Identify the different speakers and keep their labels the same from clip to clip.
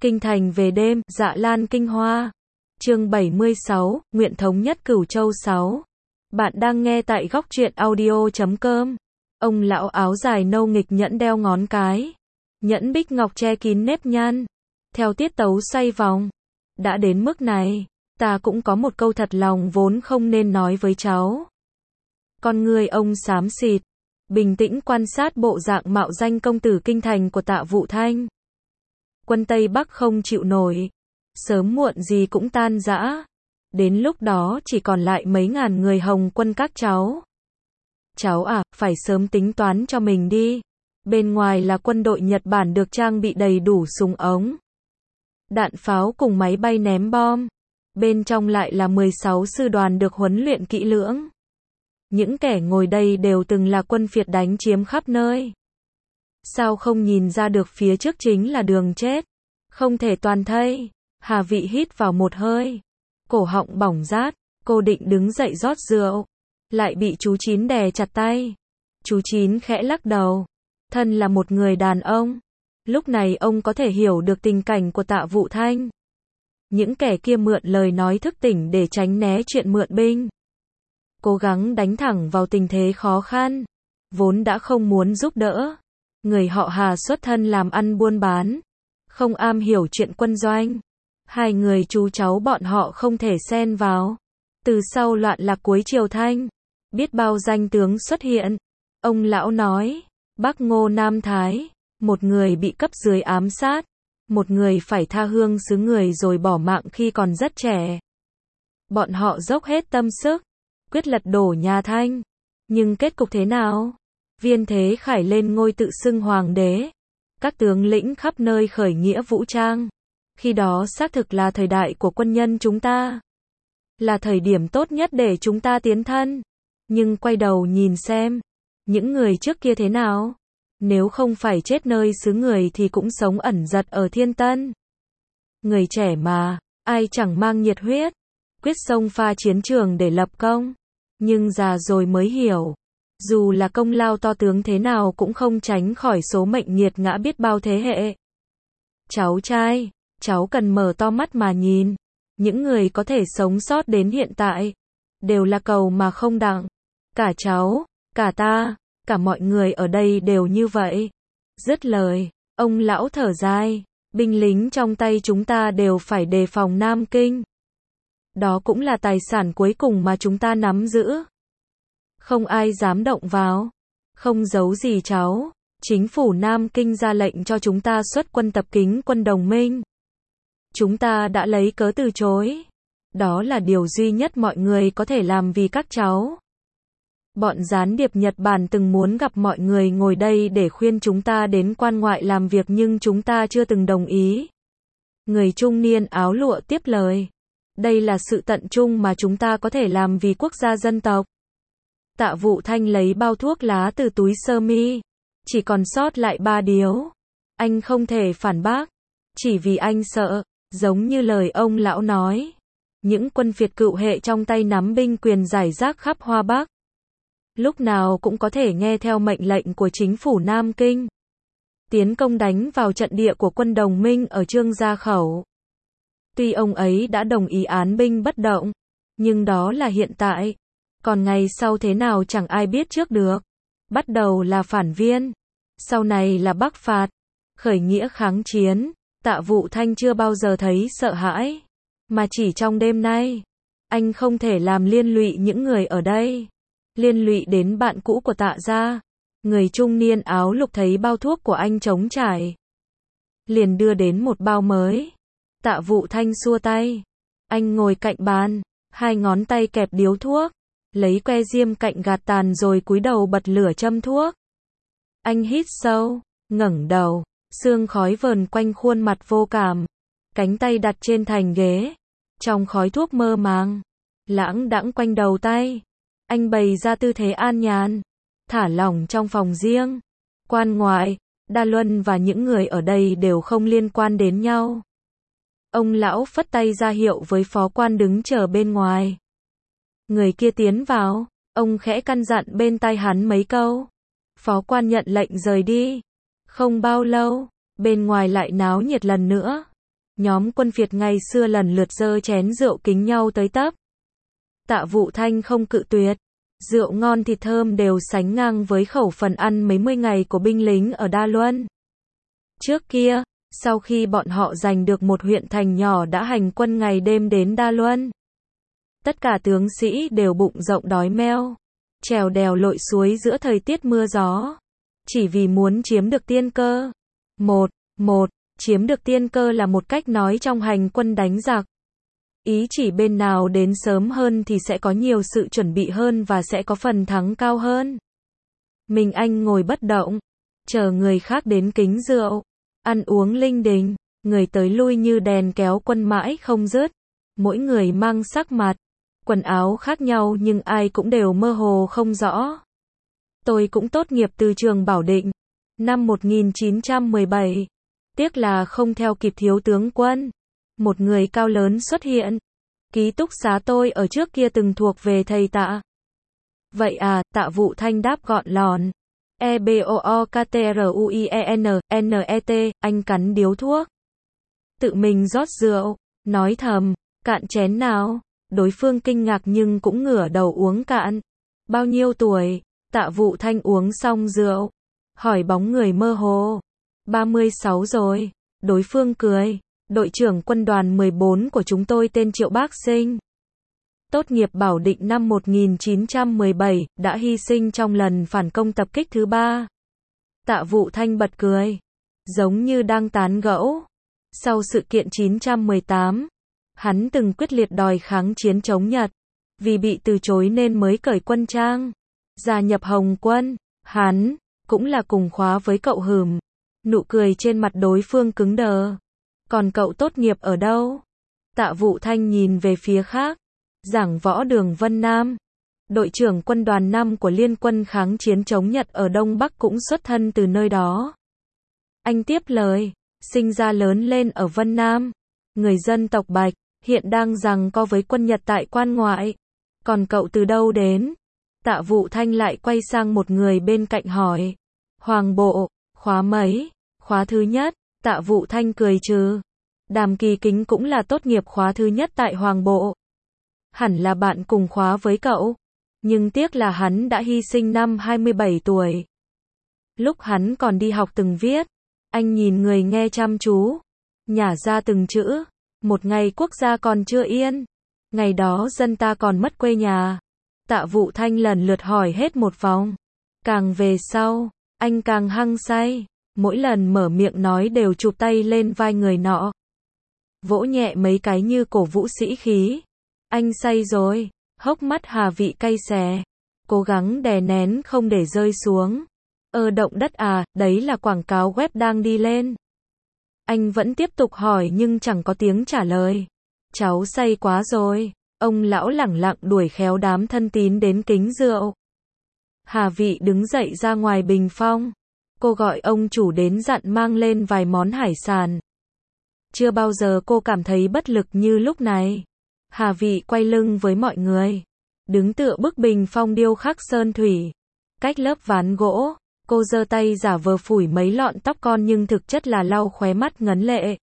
Speaker 1: Kinh thành về đêm, Dạ Lan Kinh Hoa. Chương 76, nguyện thống nhất Cửu Châu 6. Bạn đang nghe tại góc truyện audio.com. Ông lão áo dài nâu nghịch nhẫn đeo ngón cái. Nhẫn bích ngọc che kín nếp nhăn. Theo tiết tấu xoay vòng. Đã đến mức này, ta cũng có một câu thật lòng vốn không nên nói với cháu. Con người ông xám xịt, bình tĩnh quan sát bộ dạng mạo danh công tử kinh thành của Tạ Vũ Thanh. Quân Tây Bắc không chịu nổi, sớm muộn gì cũng tan rã. Đến lúc đó chỉ còn lại mấy ngàn người Hồng quân các cháu. Cháu à, phải sớm tính toán cho mình đi. Bên ngoài là quân đội Nhật Bản được trang bị đầy đủ súng ống, đạn pháo cùng máy bay ném bom. Bên trong lại là 16 sư đoàn được huấn luyện kỹ lưỡng. Những kẻ ngồi đây đều từng là quân phiệt đánh chiếm khắp nơi. Sao không nhìn ra được phía trước chính là đường chết? Không thể toàn thây. Hà Vị hít vào một hơi. Cổ họng bỏng rát. Cô định đứng dậy rót rượu. Lại bị chú Chín đè chặt tay. Chú Chín khẽ lắc đầu. Thân là một người đàn ông. Lúc này ông có thể hiểu được tình cảnh của Tạ Vũ Thanh. Những kẻ kia mượn lời nói thức tỉnh để tránh né chuyện mượn binh. Cố gắng đánh thẳng vào tình thế khó khăn. Vốn đã không muốn giúp đỡ. Người họ Hà xuất thân làm ăn buôn bán. Không am hiểu chuyện quân doanh. Hai người chú cháu bọn họ không thể xen vào. Từ sau loạn lạc cuối triều Thanh, biết bao danh tướng xuất hiện. Ông lão nói, Bắc Ngô Nam Thái, một người bị cấp dưới ám sát, một người phải tha hương xứ người rồi bỏ mạng khi còn rất trẻ. Bọn họ dốc hết tâm sức, quyết lật đổ nhà Thanh. Nhưng kết cục thế nào? Viên Thế Khải lên ngôi tự xưng hoàng đế. Các tướng lĩnh khắp nơi khởi nghĩa vũ trang. Khi đó xác thực là thời đại của quân nhân chúng ta. Là thời điểm tốt nhất để chúng ta tiến thân. Nhưng quay đầu nhìn xem, những người trước kia thế nào? Nếu không phải chết nơi xứ người thì cũng sống ẩn giật ở Thiên Tân. Người trẻ mà, ai chẳng mang nhiệt huyết, quyết xông pha chiến trường để lập công. Nhưng già rồi mới hiểu, dù là công lao to tướng thế nào cũng không tránh khỏi số mệnh nghiệt ngã biết bao thế hệ. Cháu trai, cháu cần mở to mắt mà nhìn. Những người có thể sống sót đến hiện tại, đều là cầu mà không đặng. Cả cháu, cả ta, cả mọi người ở đây đều như vậy. Dứt lời, ông lão thở dài. Binh lính trong tay chúng ta đều phải đề phòng Nam Kinh. Đó cũng là tài sản cuối cùng mà chúng ta nắm giữ. Không ai dám động vào. Không giấu gì cháu. Chính phủ Nam Kinh ra lệnh cho chúng ta xuất quân tập kính quân đồng minh. Chúng ta đã lấy cớ từ chối. Đó là điều duy nhất mọi người có thể làm vì các cháu. Bọn gián điệp Nhật Bản từng muốn gặp mọi người ngồi đây để khuyên chúng ta đến quan ngoại làm việc nhưng chúng ta chưa từng đồng ý. Người trung niên áo lụa tiếp lời. Đây là sự tận trung mà chúng ta có thể làm vì quốc gia dân tộc. Tạ Vũ Thanh lấy bao thuốc lá từ túi sơ mi. Chỉ còn sót lại 3 điếu. Anh không thể phản bác. Chỉ vì anh sợ, giống như lời ông lão nói. Những quân phiệt cựu hệ trong tay nắm binh quyền rải rác khắp Hoa Bắc. Lúc nào cũng có thể nghe theo mệnh lệnh của chính phủ Nam Kinh. Tiến công đánh vào trận địa của quân đồng minh ở Trương Gia Khẩu. Tuy ông ấy đã đồng ý án binh bất động, nhưng đó là hiện tại. Còn ngày sau thế nào chẳng ai biết trước được. Bắt đầu là phản viên, sau này là bắc phạt, khởi nghĩa kháng chiến. Tạ Vũ Thanh chưa bao giờ thấy sợ hãi. Mà chỉ trong đêm nay, anh không thể làm liên lụy những người ở đây. Liên lụy đến bạn cũ của Tạ gia. Người trung niên áo lục thấy bao thuốc của anh trống trải, liền đưa đến một bao mới. Tạ Vũ Thanh xua tay. Anh ngồi cạnh bàn, hai ngón tay kẹp điếu thuốc, lấy que diêm cạnh gạt tàn rồi cúi đầu bật lửa châm thuốc. Anh hít sâu, ngẩng đầu, sương khói vờn quanh khuôn mặt vô cảm, cánh tay đặt trên thành ghế, trong khói thuốc mơ màng, lãng đãng quanh đầu tay. Anh bày ra tư thế an nhàn, thả lỏng trong phòng riêng. Quan ngoại, Đa Luân và những người ở đây đều không liên quan đến nhau. Ông lão phất tay ra hiệu với phó quan đứng chờ bên ngoài. Người kia tiến vào, ông khẽ căn dặn bên tai hắn mấy câu. Phó quan nhận lệnh rời đi. Không bao lâu, bên ngoài lại náo nhiệt lần nữa. Nhóm quân Việt ngày xưa lần lượt giơ chén rượu kính nhau tới tấp. Tạ Vụ Thanh không cự tuyệt. Rượu ngon thịt thơm đều sánh ngang với khẩu phần ăn mấy mươi ngày của binh lính ở Đa Luân. Trước kia, sau khi bọn họ giành được một huyện thành nhỏ đã hành quân ngày đêm đến Đa Luân. Tất cả tướng sĩ đều bụng rộng đói meo, trèo đèo lội suối giữa thời tiết mưa gió, chỉ vì muốn chiếm được tiên cơ. Chiếm được tiên cơ là một cách nói trong hành quân đánh giặc. Ý chỉ bên nào đến sớm hơn thì sẽ có nhiều sự chuẩn bị hơn và sẽ có phần thắng cao hơn. Mình anh ngồi bất động, chờ người khác đến kính rượu, ăn uống linh đình, người tới lui như đèn kéo quân mãi không dứt. Mỗi người mang sắc mặt, quần áo khác nhau nhưng ai cũng đều mơ hồ không rõ. Tôi cũng tốt nghiệp từ trường Bảo Định, năm 1917. Tiếc là không theo kịp thiếu tướng Quân. Một người cao lớn xuất hiện. Ký túc xá tôi ở trước kia từng thuộc về thầy Tạ. Vậy à, Tạ Vụ Thanh đáp gọn lòn. EBOOKTRUIENNET, anh cắn điếu thuốc. Tự mình rót rượu, nói thầm, cạn chén nào. Đối phương kinh ngạc nhưng cũng ngửa đầu uống cạn. Bao nhiêu tuổi? Tạ Vụ Thanh uống xong rượu, hỏi bóng người mơ hồ. 36 rồi. Đối phương cười. Đội trưởng quân đoàn 14 của chúng tôi tên Triệu Bác Sinh. Tốt nghiệp Bảo Định năm 1917, đã hy sinh trong lần phản công tập kích thứ 3. Tạ Vụ Thanh bật cười, giống như đang tán gẫu. Sau sự kiện 918, hắn từng quyết liệt đòi kháng chiến chống Nhật. Vì bị từ chối nên mới cởi quân trang, gia nhập Hồng quân. Hắn cũng là cùng khóa với cậu hửm. Nụ cười trên mặt đối phương cứng đờ. Còn cậu tốt nghiệp ở đâu? Tạ Vụ Thanh nhìn về phía khác. Giảng võ Đường Vân Nam. Đội trưởng quân đoàn 5 của Liên quân kháng chiến chống Nhật ở Đông Bắc cũng xuất thân từ nơi đó. Anh tiếp lời, sinh ra lớn lên ở Vân Nam. Người dân tộc Bạch, hiện đang giằng co với quân Nhật tại quan ngoại. Còn cậu từ đâu đến? Tạ Vụ Thanh lại quay sang một người bên cạnh hỏi. Hoàng bộ, khóa mấy? Khóa thứ nhất. Tạ Vụ Thanh cười trừ. Đàm Kỳ Kính cũng là tốt nghiệp khóa thứ nhất tại Hoàng bộ. Hẳn là bạn cùng khóa với cậu. Nhưng tiếc là hắn đã hy sinh năm 27 tuổi. Lúc hắn còn đi học từng viết. Anh nhìn người nghe chăm chú. Nhả ra từng chữ. Một ngày quốc gia còn chưa yên. Ngày đó dân ta còn mất quê nhà. Tạ Vụ Thanh lần lượt hỏi hết một vòng. Càng về sau, anh càng hăng say. Mỗi lần mở miệng nói đều chụp tay lên vai người nọ. Vỗ nhẹ mấy cái như cổ vũ sĩ khí. Anh say rồi. Hốc mắt Hà Vị cay xè. Cố gắng đè nén không để rơi xuống. Động đất à, đấy là quảng cáo web đang đi lên. Anh vẫn tiếp tục hỏi nhưng chẳng có tiếng trả lời. Cháu say quá rồi. Ông lão lẳng lặng đuổi khéo đám thân tín đến kính rượu. Hà Vị đứng dậy ra ngoài bình phong. Cô gọi ông chủ đến dặn mang lên vài món hải sản. Chưa bao giờ cô cảm thấy bất lực như lúc này. Hà Vị quay lưng với mọi người. Đứng tựa bức bình phong điêu khắc sơn thủy. Cách lớp ván gỗ, cô giơ tay giả vờ phủi mấy lọn tóc con nhưng thực chất là lau khóe mắt ngấn lệ.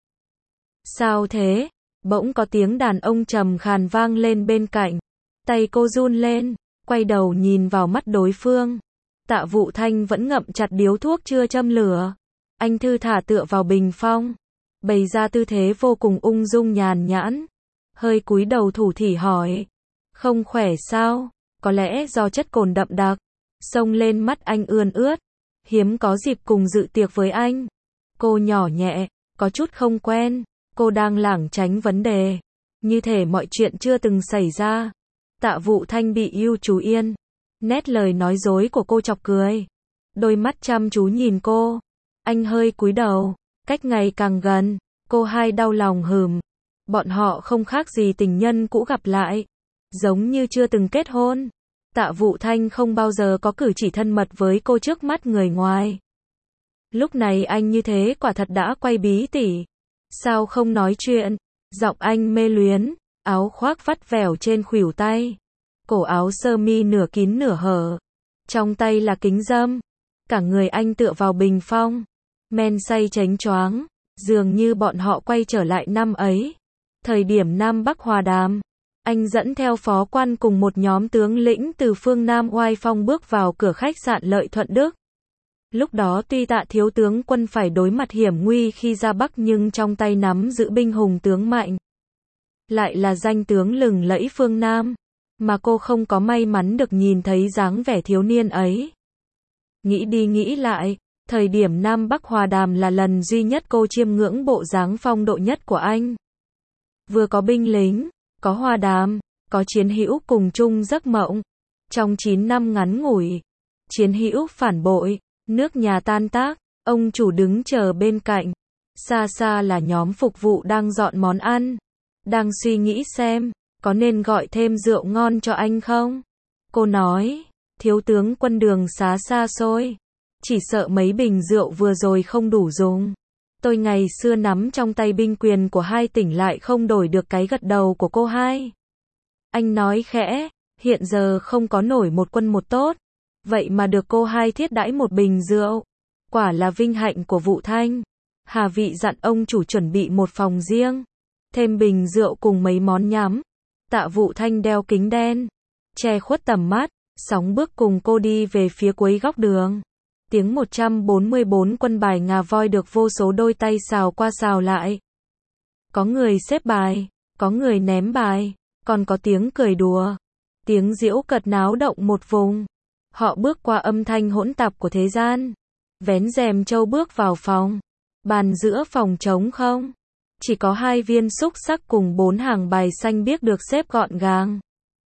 Speaker 1: Sao thế? Bỗng có tiếng đàn ông trầm khàn vang lên bên cạnh. Tay cô run lên, quay đầu nhìn vào mắt đối phương. Tạ Vụ Thanh vẫn ngậm chặt điếu thuốc chưa châm lửa. Anh thư thả tựa vào bình phong, bày ra tư thế vô cùng ung dung nhàn nhãn. Hơi cúi đầu thủ thỉ hỏi. Không khỏe sao? Có lẽ do chất cồn đậm đặc. Xông lên mắt anh ươn ướt. Hiếm có dịp cùng dự tiệc với anh. Cô nhỏ nhẹ, có chút không quen. Cô đang lảng tránh vấn đề. Như thể mọi chuyện chưa từng xảy ra. Tạ Vụ Thanh bị ưu chú yên. Nét lời nói dối của cô chọc cười. Đôi mắt chăm chú nhìn cô. Anh hơi cúi đầu. Cách ngày càng gần. Cô hai đau lòng hừm. Bọn họ không khác gì tình nhân cũ gặp lại. Giống như chưa từng kết hôn. Tạ Vụ Thanh không bao giờ có cử chỉ thân mật với cô trước mắt người ngoài. Lúc này anh như thế quả thật đã quay bí tỉ. Sao không nói chuyện? Giọng anh mê luyến. Áo khoác vắt vẻo trên khuỷu tay. Cổ áo sơ mi nửa kín nửa hở. Trong tay là kính râm. Cả người anh tựa vào bình phong. Men say chánh choáng. Dường như bọn họ quay trở lại năm ấy. Thời điểm Nam Bắc hòa đàm, anh dẫn theo phó quan cùng một nhóm tướng lĩnh từ phương Nam oai phong bước vào cửa khách sạn Lợi Thuận Đức. Lúc đó tuy Tạ thiếu tướng quân phải đối mặt hiểm nguy khi ra Bắc nhưng trong tay nắm giữ binh hùng tướng mạnh. Lại là danh tướng lừng lẫy phương Nam, mà cô không có may mắn được nhìn thấy dáng vẻ thiếu niên ấy. Nghĩ đi nghĩ lại, thời điểm Nam Bắc hòa đàm là lần duy nhất cô chiêm ngưỡng bộ dáng phong độ nhất của anh. Vừa có binh lính, có hòa đàm, có chiến hữu cùng chung giấc mộng. Trong 9 năm ngắn ngủi, chiến hữu phản bội, nước nhà tan tác, ông chủ đứng chờ bên cạnh. Xa xa là nhóm phục vụ đang dọn món ăn. Đang suy nghĩ xem, có nên gọi thêm rượu ngon cho anh không? Cô nói, thiếu tướng quân đường xá xa xôi. Chỉ sợ mấy bình rượu vừa rồi không đủ dùng. Tôi ngày xưa nắm trong tay binh quyền của 2 tỉnh lại không đổi được cái gật đầu của cô hai. Anh nói khẽ, hiện giờ không có nổi một quân một tốt. Vậy mà được cô hai thiết đãi một bình rượu. Quả là vinh hạnh của Vũ Thanh. Hà Vị dặn ông chủ chuẩn bị một phòng riêng. Thêm bình rượu cùng mấy món nhắm. Tạ Vũ Thanh đeo kính đen, che khuất tầm mắt, sóng bước cùng cô đi về phía cuối góc đường. Tiếng 144 quân bài ngà voi được vô số đôi tay xào qua xào lại. Có người xếp bài, có người ném bài, còn có tiếng cười đùa. Tiếng giễu cợt náo động một vùng. Họ bước qua âm thanh hỗn tạp của thế gian. Vén rèm trâu bước vào phòng. Bàn giữa phòng trống không. Chỉ có 2 viên xúc xắc cùng 4 hàng bài xanh biếc được xếp gọn gàng.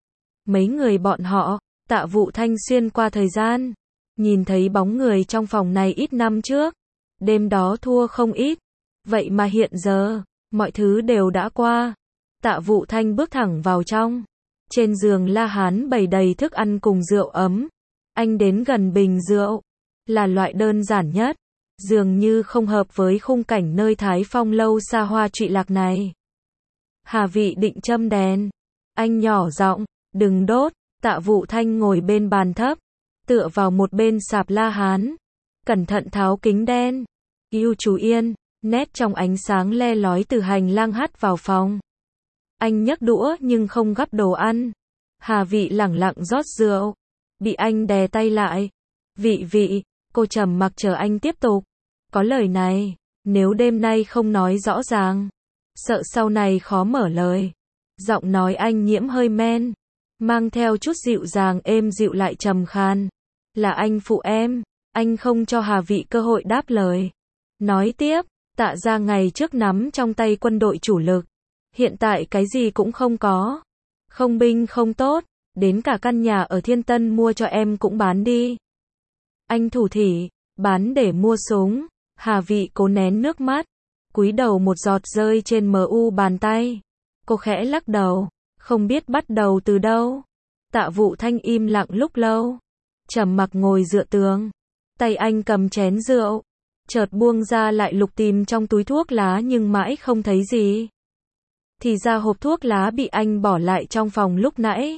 Speaker 1: Mấy người bọn họ, Tạ Vũ Thanh xuyên qua thời gian. Nhìn thấy bóng người trong phòng này ít năm trước. Đêm đó thua không ít. Vậy mà hiện giờ, mọi thứ đều đã qua. Tạ Vũ Thanh bước thẳng vào trong. Trên giường La Hán bày đầy thức ăn cùng rượu ấm. Anh đến gần bình rượu. Là loại đơn giản nhất. Dường như không hợp với khung cảnh nơi Thái Phong lâu xa hoa trụy lạc này. Hà Vị định châm đèn. Anh nhỏ giọng, đừng đốt. Tạ Vũ Thanh ngồi bên bàn thấp. Tựa vào một bên sạp La Hán. Cẩn thận tháo kính đen. Yêu chú yên. Nét trong ánh sáng le lói từ hành lang hắt vào phòng. Anh nhấc đũa nhưng không gắp đồ ăn. Hà Vị lẳng lặng rót rượu. Bị anh đè tay lại. Vị, cô trầm mặc chờ anh tiếp tục. Có lời này, nếu đêm nay không nói rõ ràng, sợ sau này khó mở lời. Giọng nói anh nhiễm hơi men, mang theo chút dịu dàng êm dịu lại trầm khan. Là anh phụ em. Anh không cho Hà Vị cơ hội đáp lời. Nói tiếp, Tạ gia ngày trước nắm trong tay quân đội chủ lực. Hiện tại cái gì cũng không có. Không binh không tốt. Đến cả căn nhà ở Thiên Tân mua cho em cũng bán đi. Anh thủ thỉ, bán để mua súng. Hà Vị cố nén nước mắt. Cúi đầu một giọt rơi trên mu bàn tay. Cô khẽ lắc đầu. Không biết bắt đầu từ đâu. Tạ Vũ Thanh im lặng lúc lâu. Trầm mặc ngồi dựa tường. Tay anh cầm chén rượu. Chợt buông ra lại lục tìm trong túi thuốc lá nhưng mãi không thấy gì. Thì ra hộp thuốc lá bị anh bỏ lại trong phòng lúc nãy.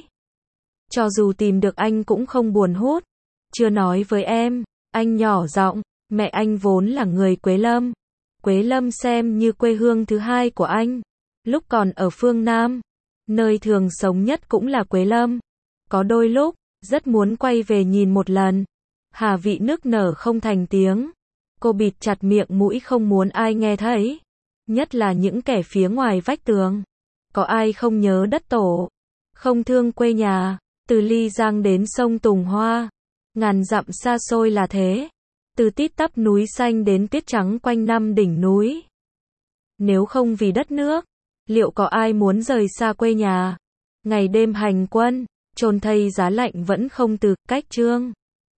Speaker 1: Cho dù tìm được anh cũng không buồn hút. Chưa nói với em. Anh nhỏ giọng. Mẹ anh vốn là người Quế Lâm. Quế Lâm xem như quê hương thứ hai của anh. Lúc còn ở phương Nam, nơi thường sống nhất cũng là Quế Lâm. Có đôi lúc, rất muốn quay về nhìn một lần. Hà Vị nức nở không thành tiếng. Cô bịt chặt miệng mũi không muốn ai nghe thấy. Nhất là những kẻ phía ngoài vách tường. Có ai không nhớ đất tổ, không thương quê nhà, từ Ly Giang đến sông Tùng Hoa. Ngàn dặm xa xôi là thế. Từ tít tắp núi xanh đến tuyết trắng quanh năm đỉnh núi. Nếu không vì đất nước, liệu có ai muốn rời xa quê nhà? Ngày đêm hành quân, chôn thây giá lạnh vẫn không từ cách chương.